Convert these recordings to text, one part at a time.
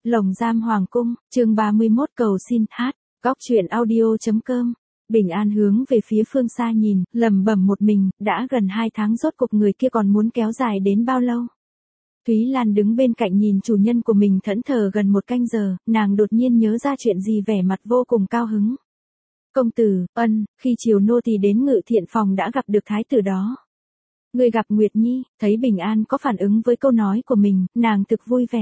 Lồng giam hoàng cung, chương 31 cầu xin hát, góc truyện audio.com. Bình An hướng về phía phương xa nhìn, lẩm bẩm một mình, đã gần 2 tháng rốt cuộc người kia còn muốn kéo dài đến bao lâu. Thúy Lan đứng bên cạnh nhìn chủ nhân của mình thẫn thờ gần 1 canh giờ, nàng đột nhiên nhớ ra chuyện gì vẻ mặt vô cùng cao hứng. Công tử, khi chiều nô tỳ đến Ngự Thiện phòng đã gặp được thái tử đó. Người gặp Nguyệt Nhi, thấy Bình An có phản ứng với câu nói của mình, nàng thực vui vẻ.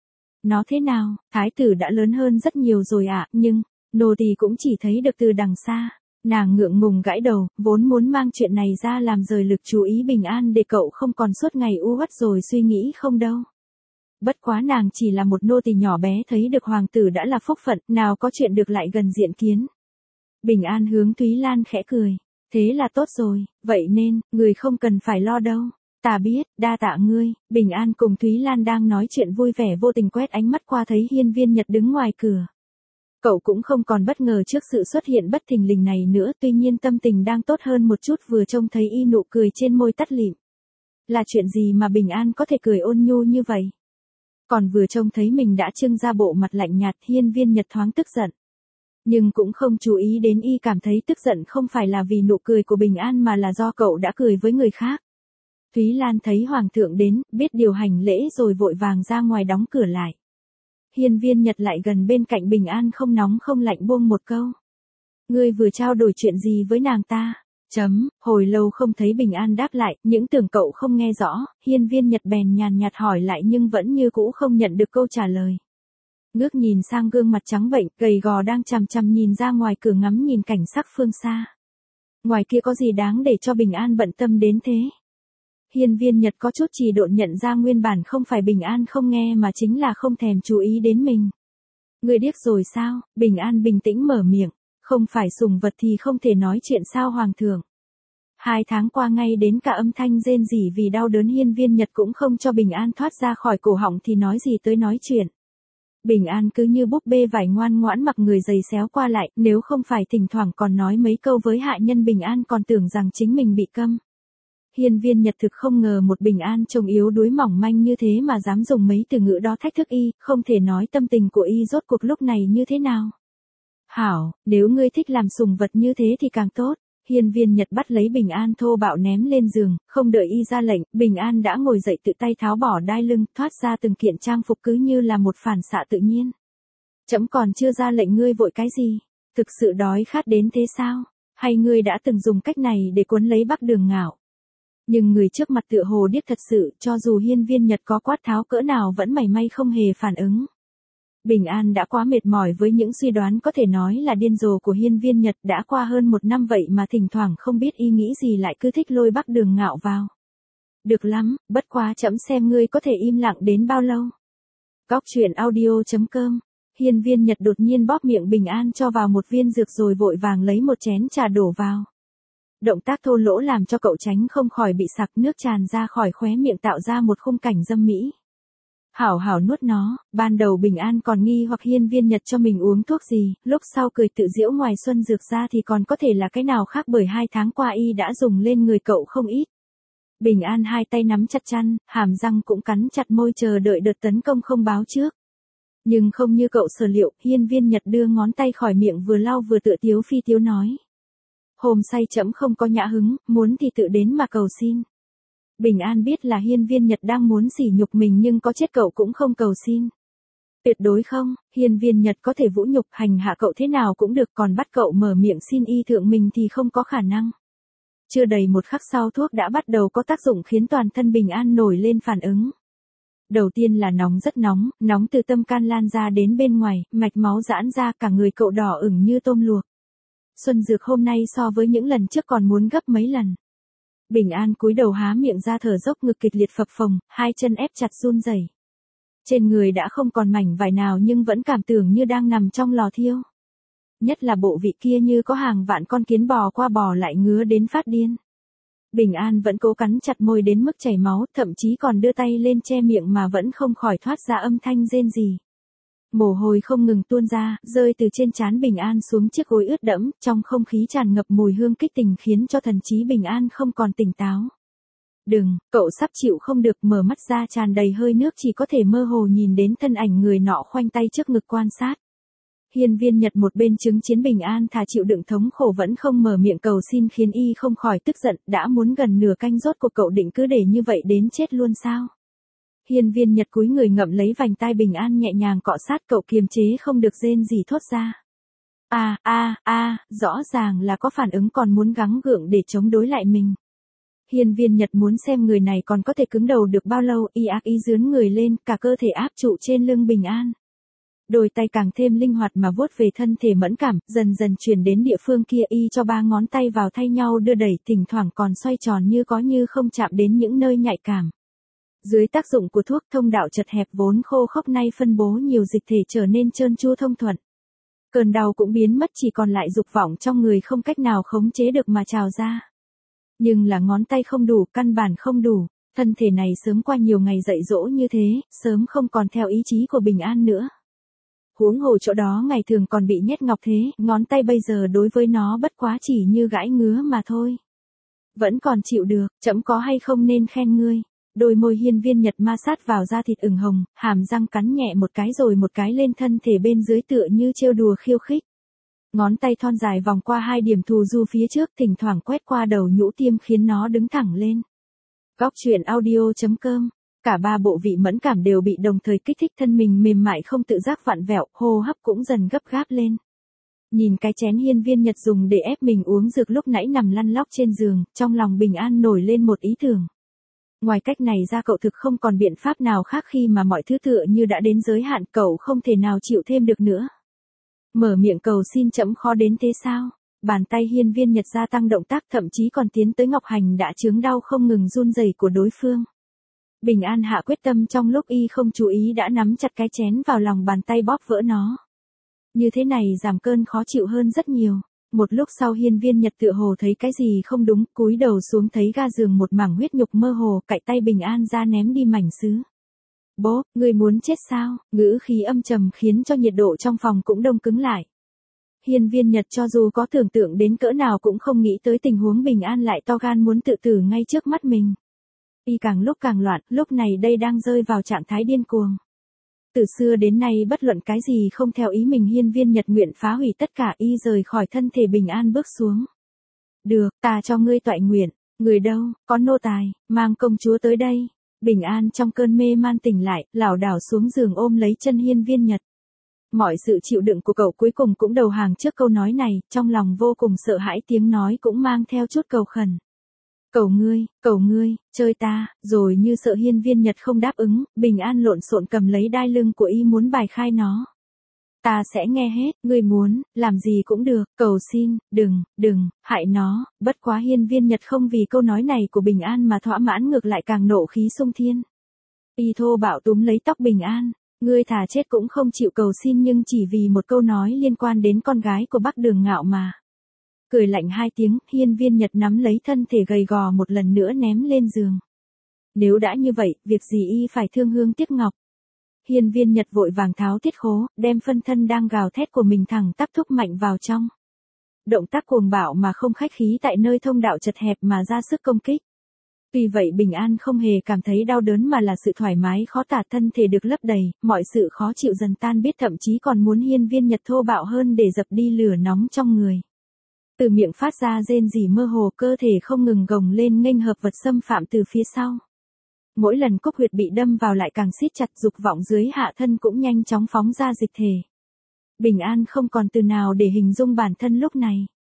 Nó thế nào, thái tử đã lớn hơn rất nhiều rồi ạ, nhưng, nô tỳ cũng chỉ thấy được từ đằng xa. Nàng ngượng ngùng gãi đầu, vốn muốn mang chuyện này ra làm rời lực chú ý Bình An để cậu không còn suốt ngày u uất rồi suy nghĩ không đâu. Bất quá nàng chỉ là một nô tỳ nhỏ bé thấy được hoàng tử đã là phúc phận, nào có chuyện được lại gần diện kiến. Bình An hướng Thúy Lan khẽ cười. Thế là tốt rồi, vậy nên, người không cần phải lo đâu. Ta biết, đa tạ ngươi. Bình An cùng Thúy Lan đang nói chuyện vui vẻ vô tình quét ánh mắt qua thấy Hiên Viên Nhật đứng ngoài cửa. Cậu cũng không còn bất ngờ trước sự xuất hiện bất thình lình này nữa, tuy nhiên tâm tình đang tốt hơn một chút vừa trông thấy y nụ cười trên môi tắt lịm. Là chuyện gì mà Bình An có thể cười ôn nhu như vậy? Còn vừa trông thấy mình đã trưng ra bộ mặt lạnh nhạt, Hiên Viên Nhật thoáng tức giận. Nhưng cũng không chú ý đến y cảm thấy tức giận không phải là vì nụ cười của Bình An mà là do cậu đã cười với người khác. Thúy Lan thấy hoàng thượng đến, biết điều hành lễ rồi vội vàng ra ngoài đóng cửa lại. Hiên Viên Nhật lại gần bên cạnh Bình An không nóng không lạnh buông một câu. Ngươi vừa trao đổi chuyện gì với nàng ta? Hồi lâu không thấy Bình An đáp lại, những tưởng cậu không nghe rõ, Hiên Viên Nhật bèn nhàn nhạt hỏi lại nhưng vẫn như cũ không nhận được câu trả lời. Ngước nhìn sang gương mặt trắng bệnh, gầy gò đang chằm chằm nhìn ra ngoài cửa ngắm nhìn cảnh sắc phương xa. Ngoài kia có gì đáng để cho Bình An bận tâm đến thế? Hiên Viên Nhật có chút trì độn nhận ra nguyên bản không phải Bình An không nghe mà chính là không thèm chú ý đến mình. Người điếc rồi sao? Bình An bình tĩnh mở miệng. Không phải sủng vật thì không thể nói chuyện sao hoàng thượng? 2 tháng qua ngay đến cả âm thanh rên rỉ vì đau đớn Hiên Viên Nhật cũng không cho Bình An thoát ra khỏi cổ họng thì nói gì tới nói chuyện. Bình An cứ như búp bê vải ngoan ngoãn mặc người giày xéo qua lại, nếu không phải thỉnh thoảng còn nói mấy câu với hạ nhân Bình An còn tưởng rằng chính mình bị câm. Hiên Viên Nhật thực không ngờ một Bình An trông yếu đuối mỏng manh như thế mà dám dùng mấy từ ngữ đó thách thức y, không thể nói tâm tình của y rốt cuộc lúc này như thế nào. Hảo, nếu ngươi thích làm sủng vật như thế thì càng tốt. Hiên Viên Nhật bắt lấy Bình An thô bạo ném lên giường, không đợi y ra lệnh, Bình An đã ngồi dậy tự tay tháo bỏ đai lưng, thoát ra từng kiện trang phục cứ như là một phản xạ tự nhiên. Trẫm còn chưa ra lệnh ngươi vội cái gì? Thực sự đói khát đến thế sao? Hay ngươi đã từng dùng cách này để cuốn lấy Bắc Đường Ngạo? Nhưng người trước mặt tựa hồ điếc thật sự, cho dù Hiên Viên Nhật có quát tháo cỡ nào vẫn mảy may không hề phản ứng. Bình An đã quá mệt mỏi với những suy đoán có thể nói là điên rồ của Hiên Viên Nhật, đã qua hơn 1 năm vậy mà thỉnh thoảng không biết y nghĩ gì lại cứ thích lôi Bắc Đường Ngạo vào. Được lắm, bất quá trẫm xem ngươi có thể im lặng đến bao lâu. Góc truyện audio.com. Hiên Viên Nhật đột nhiên bóp miệng Bình An cho vào một viên dược rồi vội vàng lấy một chén trà đổ vào. Động tác thô lỗ làm cho cậu tránh không khỏi bị sặc, nước tràn ra khỏi khóe miệng tạo ra một khung cảnh dâm mỹ. Hảo hảo nuốt nó, ban đầu Bình An còn nghi hoặc Hiên Viên Nhật cho mình uống thuốc gì, lúc sau cười tự giễu ngoài xuân dược ra thì còn có thể là cái nào khác bởi 2 tháng qua y đã dùng lên người cậu không ít. Bình An hai tay nắm chặt chăn, hàm răng cũng cắn chặt môi chờ đợi đợt tấn công không báo trước. Nhưng không như cậu sở liệu, Hiên Viên Nhật đưa ngón tay khỏi miệng vừa lau vừa tựa tiếu phi tiếu nói. Hôm say trẫm không có nhã hứng, muốn thì tự đến mà cầu xin. Bình An biết là Hiên Viên Nhật đang muốn sỉ nhục mình nhưng có chết cậu cũng không cầu xin. Tuyệt đối không, Hiên Viên Nhật có thể vũ nhục hành hạ cậu thế nào cũng được, còn bắt cậu mở miệng xin y thượng mình thì không có khả năng. Chưa đầy một khắc sau thuốc đã bắt đầu có tác dụng khiến toàn thân Bình An nổi lên phản ứng. Đầu tiên là nóng rất nóng, nóng từ tâm can lan ra đến bên ngoài, mạch máu giãn ra cả người cậu đỏ ửng như tôm luộc. Xuân dược hôm nay so với những lần trước còn muốn gấp mấy lần. Bình An cúi đầu há miệng ra thở dốc, ngực kịch liệt phập phồng, hai chân ép chặt run rẩy. Trên người đã không còn mảnh vải nào nhưng vẫn cảm tưởng như đang nằm trong lò thiêu. Nhất là bộ vị kia như có hàng vạn con kiến bò qua bò lại ngứa đến phát điên. Bình An vẫn cố cắn chặt môi đến mức chảy máu, thậm chí còn đưa tay lên che miệng mà vẫn không khỏi thoát ra âm thanh rên rỉ. Mồ hôi không ngừng tuôn ra, rơi từ trên trán Bình An xuống chiếc gối ướt đẫm, trong không khí tràn ngập mùi hương kích tình khiến cho thần trí Bình An không còn tỉnh táo. đừng, cậu sắp chịu không được, mở mắt ra tràn đầy hơi nước, chỉ có thể mơ hồ nhìn đến thân ảnh người nọ khoanh tay trước ngực quan sát. Hiên Viên Nhật một bên chứng chiến bình an thà chịu đựng thống khổ vẫn không mở miệng cầu xin, khiến y không khỏi tức giận, đã muốn gần nửa canh rốt cuộc cậu định cứ để như vậy đến chết luôn sao? Hiên Viên Nhật cúi người ngậm lấy vành tai bình an nhẹ nhàng cọ sát, cậu kiềm chế không được rên gì thốt ra. Rõ ràng là có phản ứng còn muốn gắng gượng để chống đối lại mình. Hiên Viên Nhật muốn xem người này còn có thể cứng đầu được bao lâu, y ác ý dướn người lên, cả cơ thể áp trụ trên lưng bình an. Đôi tay càng thêm linh hoạt mà vuốt về thân thể mẫn cảm, dần dần chuyển đến địa phương kia, y cho 3 ngón tay vào thay nhau đưa đẩy, thỉnh thoảng còn xoay tròn như có như không chạm đến những nơi nhạy cảm. Dưới tác dụng của thuốc, thông đạo chật hẹp vốn khô khốc nay phân bố nhiều dịch thể trở nên trơn tru thông thuận. Cơn đau cũng biến mất, chỉ còn lại dục vọng trong người không cách nào khống chế được mà trào ra. Nhưng là ngón tay không đủ, căn bản không đủ, thân thể này sớm qua nhiều ngày dạy dỗ như thế, sớm không còn theo ý chí của bình an nữa. Huống hồ chỗ đó ngày thường còn bị nhét ngọc thế, ngón tay bây giờ đối với nó bất quá chỉ như gãi ngứa mà thôi. Vẫn còn chịu được, trẫm có hay không nên khen ngươi. Đôi môi Hiên Viên Nhật ma sát vào da thịt ửng hồng, hàm răng cắn nhẹ một cái rồi một cái lên thân thể bên dưới tựa như trêu đùa khiêu khích. Ngón tay thon dài vòng qua 2 điểm thù du phía trước, thỉnh thoảng quét qua đầu nhũ tiêm khiến nó đứng thẳng lên. Góc truyện audio.com. Cả 3 bộ vị mẫn cảm đều bị đồng thời kích thích, thân mình mềm mại không tự giác vặn vẹo, hô hấp cũng dần gấp gáp lên. Nhìn cái chén Hiên Viên Nhật dùng để ép mình uống dược lúc nãy nằm lăn lóc trên giường, trong lòng bình an nổi lên một ý tưởng. Ngoài cách này ra cậu thực không còn biện pháp nào khác, khi mà mọi thứ tựa như đã đến giới hạn, cậu không thể nào chịu thêm được nữa. Mở miệng cầu xin trẫm khó đến thế sao? Bàn tay Hiên Viên Nhật gia tăng động tác, thậm chí còn tiến tới ngọc hành đã chướng đau không ngừng run rẩy của đối phương. Bình an hạ quyết tâm, trong lúc y không chú ý đã nắm chặt cái chén vào lòng bàn tay bóp vỡ nó. Như thế này giảm cơn khó chịu hơn rất nhiều. Một lúc sau Hiên Viên Nhật tựa hồ thấy cái gì không đúng, cúi đầu xuống thấy ga giường một mảng huyết nhục mơ hồ, cạy tay bình an ra ném đi mảnh sứ. Bố, người muốn chết sao? Ngữ khí âm trầm khiến cho nhiệt độ trong phòng cũng đông cứng lại. Hiên Viên Nhật cho dù có tưởng tượng đến cỡ nào cũng không nghĩ tới tình huống bình an lại to gan muốn tự tử ngay trước mắt mình. Y càng lúc càng loạn, lúc này đây đang rơi vào trạng thái điên cuồng. Từ xưa đến nay bất luận cái gì không theo ý mình Hiên Viên Nhật nguyện phá hủy tất cả, y rời khỏi thân thể bình an bước xuống. Được, ta cho ngươi toại nguyện, người đâu, có nô tài, mang công chúa tới đây. Bình an trong cơn mê man tỉnh lại, lảo đảo xuống giường ôm lấy chân Hiên Viên Nhật. Mọi sự chịu đựng của cậu cuối cùng cũng đầu hàng trước câu nói này, trong lòng vô cùng sợ hãi, tiếng nói cũng mang theo chút cầu khẩn. Cầu ngươi, chơi ta, rồi như sợ Hiên Viên Nhật không đáp ứng, bình an lộn xộn cầm lấy đai lưng của y muốn bài khai nó. Ta sẽ nghe hết, ngươi muốn, làm gì cũng được, cầu xin, đừng, hại nó, bất quá Hiên Viên Nhật không vì câu nói này của bình an mà thỏa mãn, ngược lại càng nộ khí xung thiên. Y thô bạo túm lấy tóc bình an, ngươi thà chết cũng không chịu cầu xin, nhưng chỉ vì một câu nói liên quan đến con gái của Bắc Đường Ngạo mà. Cười lạnh 2 tiếng, Hiên Viên Nhật nắm lấy thân thể gầy gò một lần nữa ném lên giường. Nếu đã như vậy, việc gì y phải thương hương tiếc ngọc. Hiên Viên Nhật vội vàng tháo tiết khố, đem phân thân đang gào thét của mình thẳng tắp thúc mạnh vào trong. Động tác cuồng bạo mà không khách khí, tại nơi thông đạo chật hẹp mà ra sức công kích. Tuy vậy bình an không hề cảm thấy đau đớn mà là sự thoải mái khó tả, thân thể được lấp đầy, mọi sự khó chịu dần tan biết, thậm chí còn muốn Hiên Viên Nhật thô bạo hơn để dập đi lửa nóng trong người. Từ miệng phát ra rên rỉ mơ hồ, cơ thể không ngừng gồng lên nghênh hợp vật xâm phạm từ phía sau. Mỗi lần cúc huyệt bị đâm vào lại càng siết chặt, dục vọng dưới hạ thân cũng nhanh chóng phóng ra dịch thể. Bình an không còn từ nào để hình dung bản thân lúc này.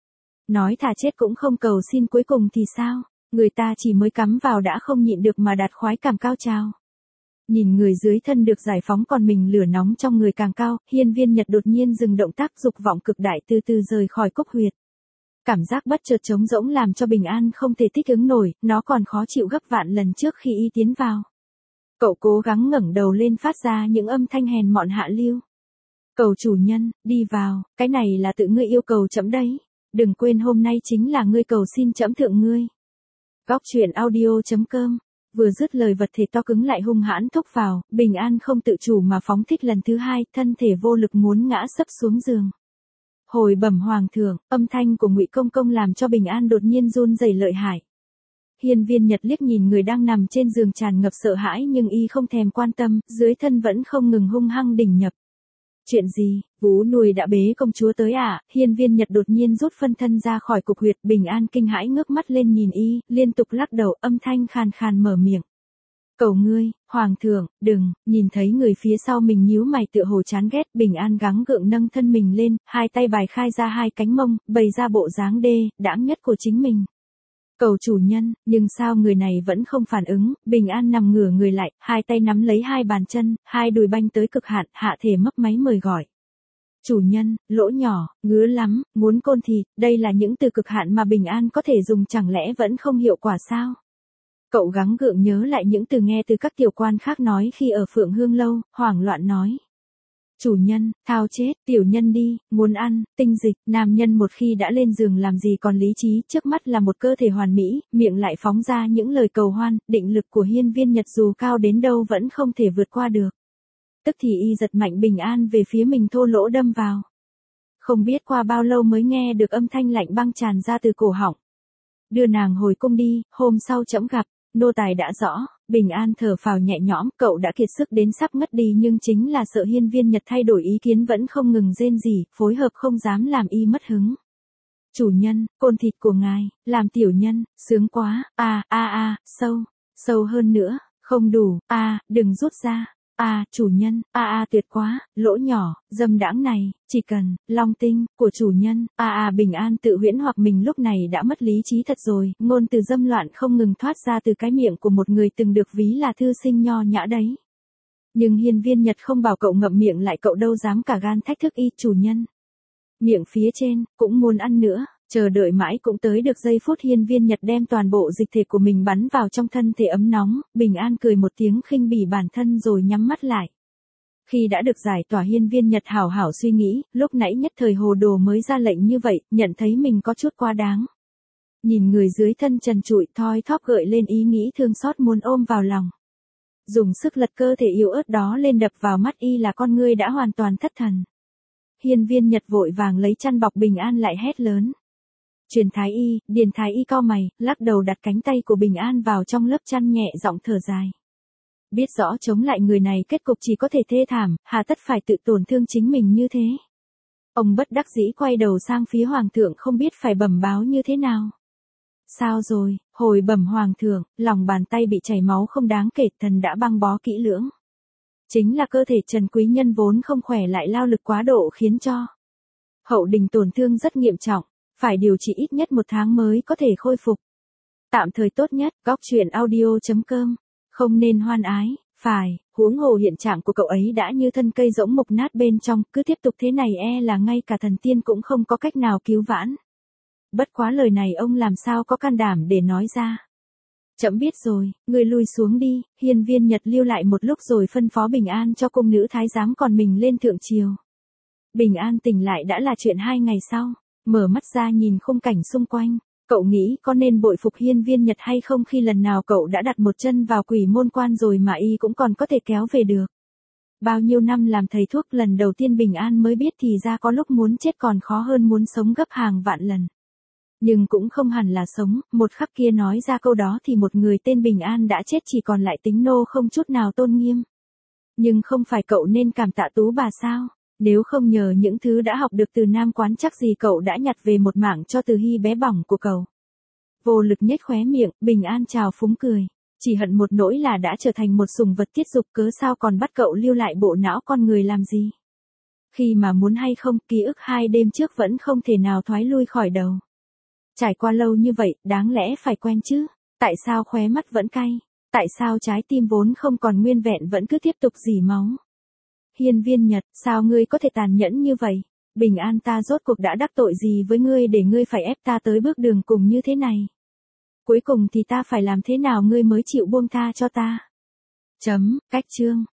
Nói thà chết cũng không cầu xin, cuối cùng thì sao? Người ta chỉ mới cắm vào đã không nhịn được mà đạt khoái cảm cao trào. Nhìn người dưới thân được giải phóng còn mình lửa nóng trong người càng cao, Hiên Viên Nhật đột nhiên dừng động tác, dục vọng cực đại từ từ rời khỏi cúc huyệt. Cảm giác bất chợt trống rỗng làm cho bình an không thể thích ứng nổi, nó còn khó chịu gấp vạn lần trước khi y tiến vào. Cậu cố gắng ngẩng đầu lên phát ra những âm thanh hèn mọn hạ lưu. Cầu chủ nhân, đi vào, cái này là tự ngươi yêu cầu trẫm đấy. Đừng quên hôm nay chính là ngươi cầu xin trẫm thượng ngươi. Góc truyện audio.com. Vừa dứt lời vật thể to cứng lại hung hãn thúc vào, bình an không tự chủ mà phóng thích lần thứ 2, thân thể vô lực muốn ngã sấp xuống giường. Hồi bẩm hoàng thượng, âm thanh của Ngụy Công Công làm cho bình an đột nhiên run rẩy lợi hại. Hiên Viên Nhật liếc nhìn người đang nằm trên giường tràn ngập sợ hãi nhưng y không thèm quan tâm, dưới thân vẫn không ngừng hung hăng đỉnh nhập. Chuyện gì, vú nuôi đã bế công chúa tới à? Hiên Viên Nhật đột nhiên rút phân thân ra khỏi cục huyệt, Bình An kinh hãi ngước mắt lên nhìn y, liên tục lắc đầu, âm thanh khàn khàn mở miệng. Cầu ngươi, hoàng thượng, đừng. Nhìn thấy người phía sau mình nhíu mày tựa hồ chán ghét, Bình An gắng gượng nâng thân mình lên, hai tay bài khai ra hai cánh mông, bày ra bộ dáng đãng nhất của chính mình. Cầu chủ nhân, nhưng sao người này vẫn không phản ứng, Bình An nằm ngửa người lại, hai tay nắm lấy hai bàn chân, hai đùi banh tới cực hạn, hạ thể mấp máy mời gọi. Chủ nhân, lỗ nhỏ, ngứa lắm, muốn côn thịt, đây là những từ cực hạn mà Bình An có thể dùng, chẳng lẽ vẫn không hiệu quả sao? Cậu gắng gượng nhớ lại những từ nghe từ các tiểu quan khác nói khi ở Phượng Hương Lâu, hoảng loạn nói. Chủ nhân, thao chết, tiểu nhân đi, muốn ăn, tinh dịch, nam nhân một khi đã lên giường làm gì còn lý trí, trước mắt là một cơ thể hoàn mỹ, miệng lại phóng ra những lời cầu hoan, định lực của Hiên Viên Nhật dù cao đến đâu vẫn không thể vượt qua được. Tức thì y giật mạnh Bình An về phía mình, thô lỗ đâm vào. Không biết qua bao lâu mới nghe được âm thanh lạnh băng tràn ra từ cổ họng. Đưa nàng hồi cung đi, hôm sau trẫm gặp. Nô tài đã rõ. Bình An thở phào nhẹ nhõm, cậu đã kiệt sức đến sắp ngất đi nhưng chính là sợ Hiên Viên Nhật thay đổi ý kiến vẫn không ngừng rên rỉ, phối hợp không dám làm y mất hứng. Chủ nhân, côn thịt của ngài, làm tiểu nhân, sướng quá, sâu hơn nữa, không đủ, đừng rút ra. Chủ nhân, tuyệt quá, lỗ nhỏ, dâm đãng này, chỉ cần, long tinh, của chủ nhân, Bình An tự huyễn hoặc mình lúc này đã mất lý trí thật rồi, ngôn từ dâm loạn không ngừng thoát ra từ cái miệng của một người từng được ví là thư sinh nho nhã đấy. Nhưng Hiên Viên Nhật không bảo cậu ngậm miệng lại, cậu đâu dám cả gan thách thức y, chủ nhân. Miệng phía trên, cũng muốn ăn nữa. Chờ đợi mãi cũng tới được giây phút Hiên Viên Nhật đem toàn bộ dịch thể của mình bắn vào trong thân thể ấm nóng, Bình An cười một tiếng khinh bỉ bản thân rồi nhắm mắt lại. Khi đã được giải tỏa, Hiên Viên Nhật hảo hảo suy nghĩ, lúc nãy nhất thời hồ đồ mới ra lệnh như vậy, nhận thấy mình có chút quá đáng. Nhìn người dưới thân trần trụi thoi thóp gợi lên ý nghĩ thương xót muốn ôm vào lòng. Dùng sức lật cơ thể yếu ớt đó lên đập vào mắt y là con ngươi đã hoàn toàn thất thần. Hiên Viên Nhật vội vàng lấy chăn bọc Bình An lại hét lớn. Điền Thái Y cau mày, lắc đầu đặt cánh tay của Bình An vào trong lớp chăn nhẹ giọng thở dài. Biết rõ chống lại người này kết cục chỉ có thể thê thảm, hà tất phải tự tổn thương chính mình như thế. Ông bất đắc dĩ quay đầu sang phía hoàng thượng không biết phải bẩm báo như thế nào. Sao rồi, hồi bẩm hoàng thượng, lòng bàn tay bị chảy máu không đáng kể, thần đã băng bó kỹ lưỡng. Chính là cơ thể Trần Quý Nhân vốn không khỏe lại lao lực quá độ khiến cho hậu đình tổn thương rất nghiêm trọng. Phải điều trị ít nhất 1 tháng mới có thể khôi phục. Tạm thời tốt nhất, góc truyện audio.com. Không nên hoan ái, phải, huống hồ hiện trạng của cậu ấy đã như thân cây rỗng mục nát bên trong, cứ tiếp tục thế này là ngay cả thần tiên cũng không có cách nào cứu vãn. Bất quá lời này ông làm sao có can đảm để nói ra. Trẫm biết rồi, ngươi lui xuống đi. Hiên Viên Nhật lưu lại một lúc rồi phân phó Bình An cho cung nữ thái giám còn mình lên thượng triều. Bình An tỉnh lại đã là chuyện 2 ngày sau. Mở mắt ra nhìn khung cảnh xung quanh, cậu nghĩ có nên bội phục Hiên Viên Nhật hay không khi lần nào cậu đã đặt một chân vào Quỷ Môn Quan rồi mà y cũng còn có thể kéo về được. Bao nhiêu năm làm thầy thuốc, lần đầu tiên Bình An mới biết thì ra có lúc muốn chết còn khó hơn muốn sống gấp hàng vạn lần. Nhưng cũng không hẳn là sống, một khắc kia nói ra câu đó thì một người tên Bình An đã chết, chỉ còn lại tính nô không chút nào tôn nghiêm. Nhưng không phải cậu nên cảm tạ Tú bà sao? Nếu không nhờ những thứ đã học được từ Nam Quán chắc gì cậu đã nhặt về một mảng cho Từ Hy bé bỏng của cậu. Vô lực nhếch khóe miệng, Bình An trào phúng cười. Chỉ hận một nỗi là đã trở thành một sủng vật tiết dục, cớ sao còn bắt cậu lưu lại bộ não con người làm gì. Khi mà muốn hay không, ký ức 2 đêm trước vẫn không thể nào thoái lui khỏi đầu. Trải qua lâu như vậy, đáng lẽ phải quen chứ. Tại sao khóe mắt vẫn cay? Tại sao trái tim vốn không còn nguyên vẹn vẫn cứ tiếp tục rỉ máu? Hiên Viên Nhật, sao ngươi có thể tàn nhẫn như vậy? Bình An ta rốt cuộc đã đắc tội gì với ngươi để ngươi phải ép ta tới bước đường cùng như thế này? Cuối cùng thì ta phải làm thế nào ngươi mới chịu buông tha cho ta? Cách chương.